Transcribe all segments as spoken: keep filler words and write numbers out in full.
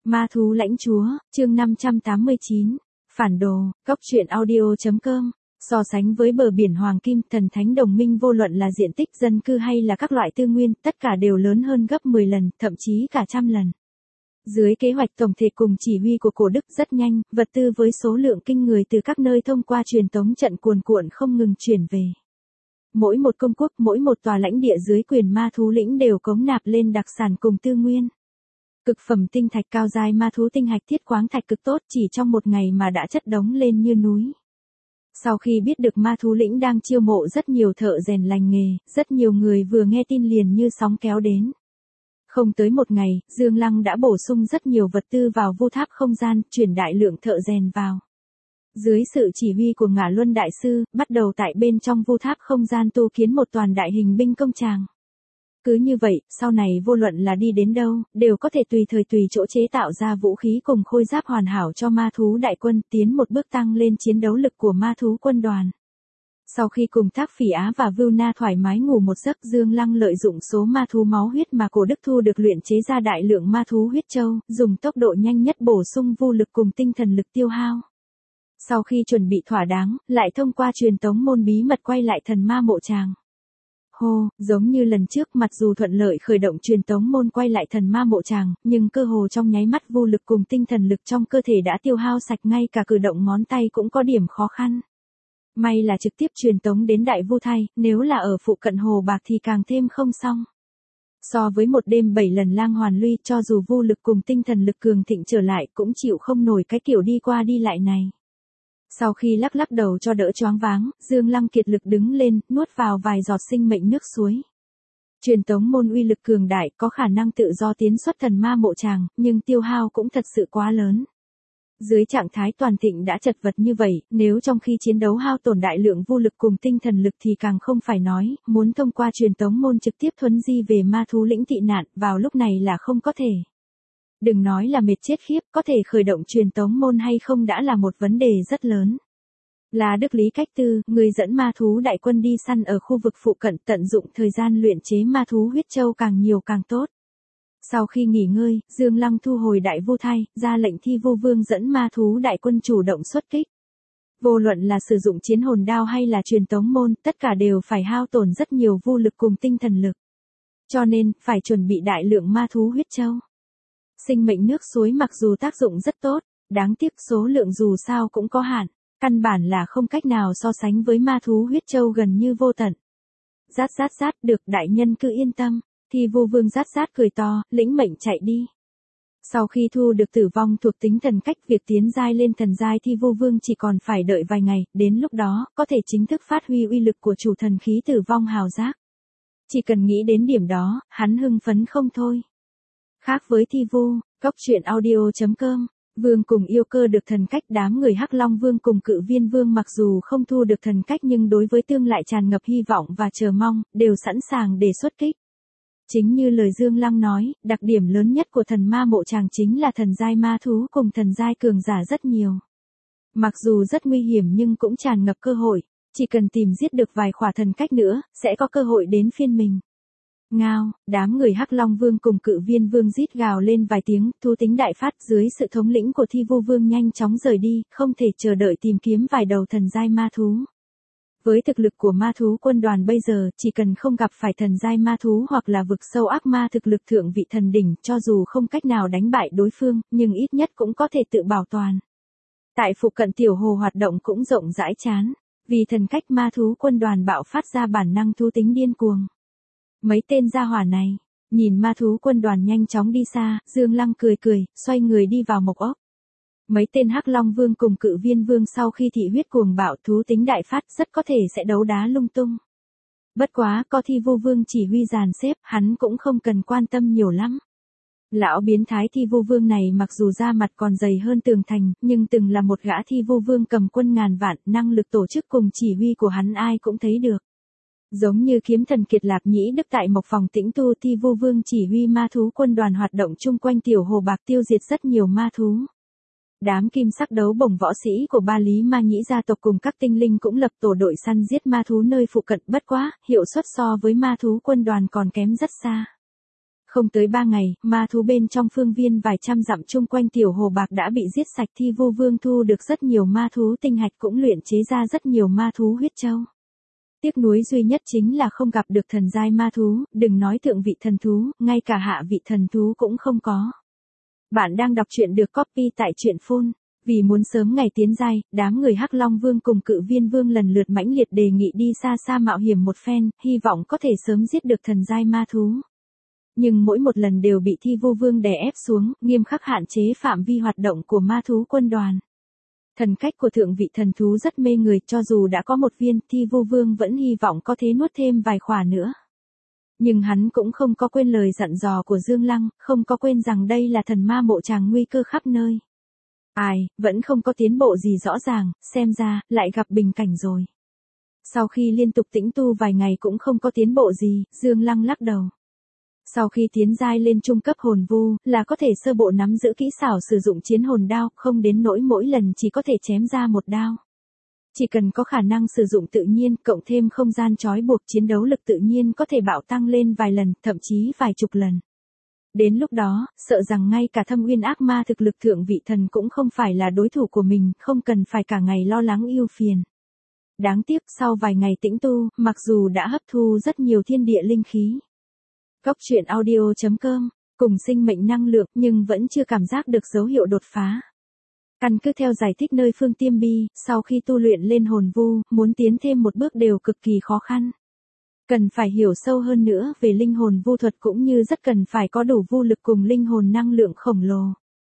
Ma thú lãnh chúa, chương năm trăm tám mươi chín. Phản đồ, góc truyện audio.com. So sánh với bờ biển Hoàng Kim, thần thánh đồng minh vô luận là diện tích dân cư hay là các loại tư nguyên, tất cả đều lớn hơn gấp mười lần, thậm chí cả trăm lần. Dưới kế hoạch tổng thể cùng chỉ huy của cổ Đức rất nhanh, vật tư với số lượng kinh người từ các nơi thông qua truyền tống trận cuồn cuộn không ngừng chuyển về. Mỗi một công quốc, mỗi một tòa lãnh địa dưới quyền ma thú lĩnh đều cống nạp lên đặc sản cùng tư nguyên. Cực phẩm tinh thạch cao giai ma thú tinh hạch thiết khoáng thạch cực tốt chỉ trong một ngày mà đã chất đống lên như núi. Sau khi biết được ma thú lĩnh đang chiêu mộ rất nhiều thợ rèn lành nghề, rất nhiều người vừa nghe tin liền như sóng kéo đến. Không tới một ngày, Dương Lăng đã bổ sung rất nhiều vật tư vào vu tháp không gian, chuyển đại lượng thợ rèn vào. Dưới sự chỉ huy của Ngả Luân Đại Sư, bắt đầu tại bên trong vu tháp không gian tu kiến một toàn đại hình binh công tràng. Cứ như vậy, sau này vô luận là đi đến đâu, đều có thể tùy thời tùy chỗ chế tạo ra vũ khí cùng khôi giáp hoàn hảo cho ma thú đại quân, tiến một bước tăng lên chiến đấu lực của ma thú quân đoàn. Sau khi cùng Thác Phỉ Á và Vưu Na thoải mái ngủ một giấc, Dương Lăng lợi dụng số ma thú máu huyết mà cổ Đức thu được luyện chế ra đại lượng ma thú huyết châu, dùng tốc độ nhanh nhất bổ sung vô lực cùng tinh thần lực tiêu hao. Sau khi chuẩn bị thỏa đáng, lại thông qua truyền tống môn bí mật quay lại thần ma mộ tràng. Hô, giống như lần trước, mặc dù thuận lợi khởi động truyền tống môn quay lại thần ma mộ tràng, nhưng cơ hồ trong nháy mắt vô lực cùng tinh thần lực trong cơ thể đã tiêu hao sạch, ngay cả cử động ngón tay cũng có điểm khó khăn. May là trực tiếp truyền tống đến Đại Vu Thay, nếu là ở phụ cận Hồ Bạc thì càng thêm không xong. So với một đêm bảy lần lang hoàn luy, cho dù vô lực cùng tinh thần lực cường thịnh trở lại cũng chịu không nổi cái kiểu đi qua đi lại này. Sau khi lắc lắc đầu cho đỡ choáng váng, Dương Lăng kiệt lực đứng lên, nuốt vào vài giọt sinh mệnh nước suối. Truyền tống môn uy lực cường đại, có khả năng tự do tiến xuất thần ma mộ tràng, nhưng tiêu hao cũng thật sự quá lớn. Dưới trạng thái toàn thịnh đã chật vật như vậy, nếu trong khi chiến đấu hao tổn đại lượng vô lực cùng tinh thần lực thì càng không phải nói, muốn thông qua truyền tống môn trực tiếp thuấn di về ma thú lĩnh tị nạn, vào lúc này là không có thể. Đừng nói là mệt chết khiếp, có thể khởi động truyền tống môn hay không đã là một vấn đề rất lớn. Là Đức Lý Cách Tư, người dẫn ma thú đại quân đi săn ở khu vực phụ cận, tận dụng thời gian luyện chế ma thú huyết châu càng nhiều càng tốt. Sau khi nghỉ ngơi, Dương Lăng thu hồi Đại Vu Thay, ra lệnh Thi Vu Vương dẫn ma thú đại quân chủ động xuất kích. Vô luận là sử dụng chiến hồn đao hay là truyền tống môn, tất cả đều phải hao tổn rất nhiều vô lực cùng tinh thần lực. Cho nên, phải chuẩn bị đại lượng ma thú huyết châu. Sinh mệnh nước suối mặc dù tác dụng rất tốt, đáng tiếc số lượng dù sao cũng có hạn, căn bản là không cách nào so sánh với ma thú huyết châu gần như vô tận. Rát rát rát, được, đại nhân cứ yên tâm. Thi Vu Vương rát rát cười to, lĩnh mệnh chạy đi. Sau khi thu được tử vong thuộc tính thần cách, việc tiến giai lên thần giai Thi Vu Vương chỉ còn phải đợi vài ngày, đến lúc đó, có thể chính thức phát huy uy lực của chủ thần khí tử vong hào giác. Chỉ cần nghĩ đến điểm đó, hắn hưng phấn không thôi. Khác với Thi Vu, góc truyện audio.com, Vương cùng yêu cơ được thần cách, đám người Hắc Long Vương cùng Cự Viên Vương mặc dù không thu được thần cách nhưng đối với tương lại tràn ngập hy vọng và chờ mong, đều sẵn sàng để xuất kích. Chính như lời Dương Lăng nói, đặc điểm lớn nhất của thần ma mộ tràng chính là thần giai ma thú cùng thần giai cường giả rất nhiều. Mặc dù rất nguy hiểm nhưng cũng tràn ngập cơ hội, chỉ cần tìm giết được vài khỏa thần cách nữa, sẽ có cơ hội đến phiên mình. Ngao, đám người Hắc Long Vương cùng Cự Viên Vương rít gào lên vài tiếng, thú tính đại phát, dưới sự thống lĩnh của Thi Vu Vương nhanh chóng rời đi, không thể chờ đợi tìm kiếm vài đầu thần giai ma thú. Với thực lực của ma thú quân đoàn bây giờ, chỉ cần không gặp phải thần giai ma thú hoặc là vực sâu ác ma thực lực thượng vị thần đỉnh, cho dù không cách nào đánh bại đối phương, nhưng ít nhất cũng có thể tự bảo toàn. Tại phụ cận tiểu hồ hoạt động cũng rộng rãi chán, vì thần cách ma thú quân đoàn bạo phát ra bản năng thú tính điên cuồng. Mấy tên gia hỏa này, nhìn ma thú quân đoàn nhanh chóng đi xa, Dương Lăng cười cười, xoay người đi vào mộc ốc. Mấy tên Hắc Long Vương cùng Cự Viên Vương sau khi thị huyết cuồng bạo thú tính đại phát rất có thể sẽ đấu đá lung tung. Bất quá, có Thi Vu Vương chỉ huy dàn xếp, hắn cũng không cần quan tâm nhiều lắm. Lão biến thái Thi Vu Vương này mặc dù da mặt còn dày hơn tường thành, nhưng từng là một gã Thi Vu Vương cầm quân ngàn vạn, năng lực tổ chức cùng chỉ huy của hắn ai cũng thấy được. Giống như kiếm thần Kiệt Lạp Nhĩ Đức tại Mộc Phòng Tĩnh Tu, Thi Vu Vương chỉ huy ma thú quân đoàn hoạt động chung quanh tiểu hồ bạc tiêu diệt rất nhiều ma thú. Đám kim sắc đấu bổng võ sĩ của Ba Lý Ma Nhĩ gia tộc cùng các tinh linh cũng lập tổ đội săn giết ma thú nơi phụ cận, bất quá, hiệu suất so với ma thú quân đoàn còn kém rất xa. Không tới ba ngày, ma thú bên trong phương viên vài trăm dặm chung quanh tiểu hồ bạc đã bị giết sạch. Thi Vu Vương thu được rất nhiều ma thú tinh hạch, cũng luyện chế ra rất nhiều ma thú huyết châu. Tiếc nuối duy nhất chính là không gặp được thần giai ma thú, đừng nói thượng vị thần thú, ngay cả hạ vị thần thú cũng không có. Bạn đang đọc truyện được copy tại truyện phone. Vì muốn sớm ngày tiến giai, đám người Hắc Long Vương cùng Cự Viên Vương lần lượt mãnh liệt đề nghị đi xa xa mạo hiểm một phen, hy vọng có thể sớm giết được thần giai ma thú. Nhưng mỗi một lần đều bị Thi Vu Vương đè ép xuống, nghiêm khắc hạn chế phạm vi hoạt động của ma thú quân đoàn. Thần cách của thượng vị thần thú rất mê người, cho dù đã có một viên, Thi Vu Vương vẫn hy vọng có thể nuốt thêm vài khỏa nữa. Nhưng hắn cũng không có quên lời dặn dò của Dương Lăng, không có quên rằng đây là thần ma mộ tràng nguy cơ khắp nơi. Ai, vẫn không có tiến bộ gì rõ ràng, xem ra, lại gặp bình cảnh rồi. Sau khi liên tục tĩnh tu vài ngày cũng không có tiến bộ gì, Dương Lăng lắc đầu. Sau khi tiến giai lên trung cấp hồn vu, là có thể sơ bộ nắm giữ kỹ xảo sử dụng chiến hồn đao, không đến nỗi mỗi lần chỉ có thể chém ra một đao. Chỉ cần có khả năng sử dụng tự nhiên, cộng thêm không gian trói buộc, chiến đấu lực tự nhiên có thể bạo tăng lên vài lần, thậm chí vài chục lần. Đến lúc đó, sợ rằng ngay cả Thâm Uyên ác ma thực lực thượng vị thần cũng không phải là đối thủ của mình, không cần phải cả ngày lo lắng ưu phiền. Đáng tiếc, sau vài ngày tĩnh tu, mặc dù đã hấp thu rất nhiều thiên địa linh khí. Cốc truyện audio chấm com, cùng sinh mệnh năng lượng nhưng vẫn chưa cảm giác được dấu hiệu đột phá. Căn cứ theo giải thích nơi Phương Tiêm Bi, sau khi tu luyện lên hồn vu, muốn tiến thêm một bước đều cực kỳ khó khăn. Cần phải hiểu sâu hơn nữa về linh hồn vu thuật cũng như rất cần phải có đủ vu lực cùng linh hồn năng lượng khổng lồ.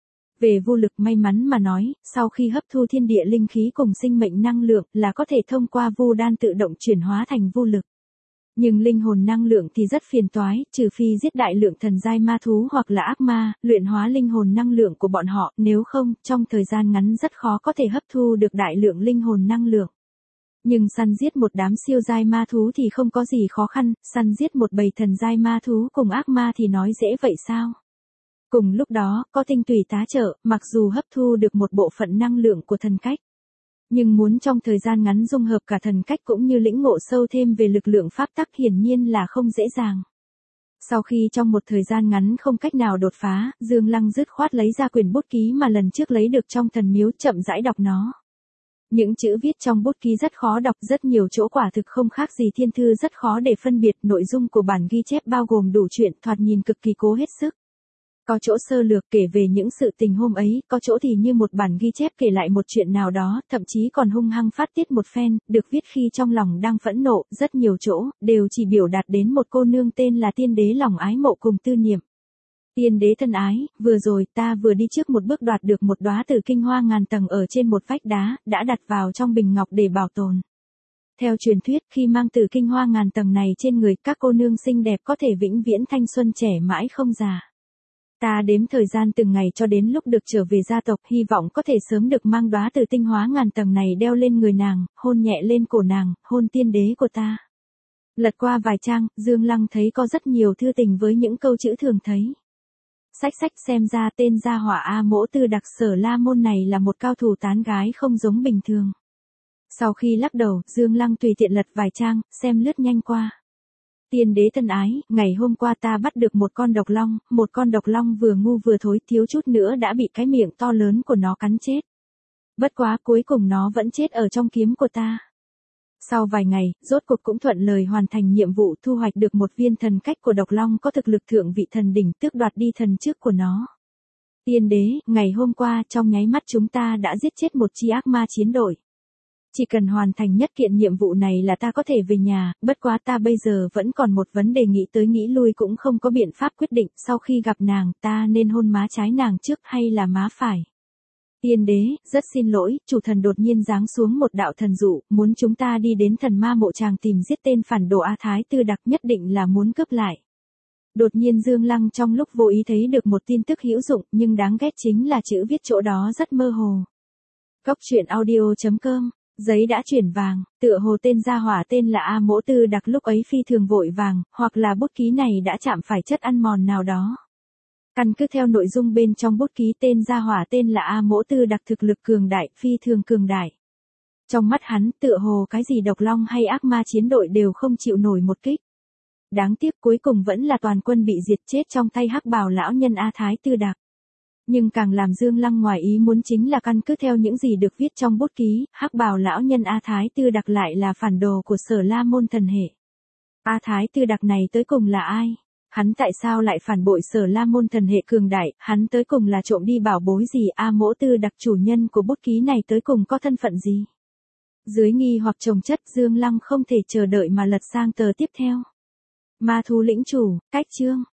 Về vu lực may mắn mà nói, sau khi hấp thu thiên địa linh khí cùng sinh mệnh năng lượng là có thể thông qua vu đan tự động chuyển hóa thành vu lực. Nhưng linh hồn năng lượng thì rất phiền toái, trừ phi giết đại lượng thần giai ma thú hoặc là ác ma, luyện hóa linh hồn năng lượng của bọn họ, nếu không, trong thời gian ngắn rất khó có thể hấp thu được đại lượng linh hồn năng lượng. Nhưng săn giết một đám siêu giai ma thú thì không có gì khó khăn, săn giết một bầy thần giai ma thú cùng ác ma thì nói dễ vậy sao? Cùng lúc đó, có tinh tùy tá trợ, mặc dù hấp thu được một bộ phận năng lượng của thần cách. Nhưng muốn trong thời gian ngắn dung hợp cả thần cách cũng như lĩnh ngộ sâu thêm về lực lượng pháp tắc hiển nhiên là không dễ dàng. Sau khi trong một thời gian ngắn không cách nào đột phá, Dương Lăng dứt khoát lấy ra quyển bút ký mà lần trước lấy được trong thần miếu, chậm rãi đọc nó. Những chữ viết trong bút ký rất khó đọc, rất nhiều chỗ quả thực không khác gì thiên thư, rất khó để phân biệt. Nội dung của bản ghi chép bao gồm đủ chuyện, thoạt nhìn cực kỳ cố hết sức. Có chỗ sơ lược kể về những sự tình hôm ấy, có chỗ thì như một bản ghi chép kể lại một chuyện nào đó, thậm chí còn hung hăng phát tiết một phen, được viết khi trong lòng đang phẫn nộ. Rất nhiều chỗ, đều chỉ biểu đạt đến một cô nương tên là Tiên Đế lòng ái mộ cùng tư niệm. Tiên Đế thân ái, vừa rồi ta vừa đi trước một bước đoạt được một đóa tử kinh hoa ngàn tầng ở trên một vách đá, đã đặt vào trong bình ngọc để bảo tồn. Theo truyền thuyết, khi mang tử kinh hoa ngàn tầng này trên người, các cô nương xinh đẹp có thể vĩnh viễn thanh xuân trẻ mãi không già. Ta đếm thời gian từng ngày cho đến lúc được trở về gia tộc, hy vọng có thể sớm được mang đóa tử tinh hóa ngàn tầng này đeo lên người nàng, hôn nhẹ lên cổ nàng, hôn tiên đế của ta. Lật qua vài trang, Dương Lăng thấy có rất nhiều thư tình với những câu chữ thường thấy. Sách sách xem ra tên gia hỏa A Mỗ Tư Đặc Sở La Môn này là một cao thủ tán gái không giống bình thường. Sau khi lắc đầu, Dương Lăng tùy tiện lật vài trang, xem lướt nhanh qua. Tiên đế thân ái, ngày hôm qua ta bắt được một con độc long, một con độc long vừa ngu vừa thối, thiếu chút nữa đã bị cái miệng to lớn của nó cắn chết. Bất quá cuối cùng nó vẫn chết ở trong kiếm của ta. Sau vài ngày, rốt cuộc cũng thuận lời hoàn thành nhiệm vụ, thu hoạch được một viên thần cách của độc long có thực lực thượng vị thần đỉnh, tước đoạt đi thần trước của nó. Tiên đế, ngày hôm qua trong nháy mắt chúng ta đã giết chết một chi ác ma chiến đội. Chỉ cần hoàn thành nhất kiện nhiệm vụ này là ta có thể về nhà, bất quá ta bây giờ vẫn còn một vấn đề, nghĩ tới nghĩ lui cũng không có biện pháp quyết định, sau khi gặp nàng ta nên hôn má trái nàng trước hay là má phải. Tiên đế, rất xin lỗi, chủ thần đột nhiên giáng xuống một đạo thần dụ, muốn chúng ta đi đến thần ma mộ tràng tìm giết tên phản đồ A Thái Tư Đặc, nhất định là muốn cướp lại. Đột nhiên Dương Lăng trong lúc vô ý thấy được một tin tức hữu dụng, nhưng đáng ghét chính là chữ viết chỗ đó rất mơ hồ. Cốc truyện audio chấm com, giấy đã chuyển vàng, tựa hồ tên gia hỏa tên là A Mỗ Tư Đặc lúc ấy phi thường vội vàng, hoặc là bút ký này đã chạm phải chất ăn mòn nào đó. Căn cứ theo nội dung bên trong bút ký, tên gia hỏa tên là A Mỗ Tư Đặc thực lực cường đại, phi thường cường đại. Trong mắt hắn, tựa hồ cái gì độc long hay ác ma chiến đội đều không chịu nổi một kích. Đáng tiếc cuối cùng vẫn là toàn quân bị diệt chết trong tay hắc bào lão nhân A Thái Tư Đạc. Nhưng càng làm Dương Lăng ngoài ý muốn chính là căn cứ theo những gì được viết trong bút ký, hắc bào lão nhân A Thái Tư Đạc lại là phản đồ của Sở La Môn thần hệ. A Thái Tư Đạc này tới cùng là ai? Hắn tại sao lại phản bội Sở La Môn thần hệ cường đại, hắn tới cùng là trộm đi bảo bối gì? A Mỗ Tư Đạc chủ nhân của bút ký này tới cùng có thân phận gì? Dưới nghi hoặc chồng chất, Dương Lăng không thể chờ đợi mà lật sang tờ tiếp theo. Ma thú lĩnh chủ, cách chương.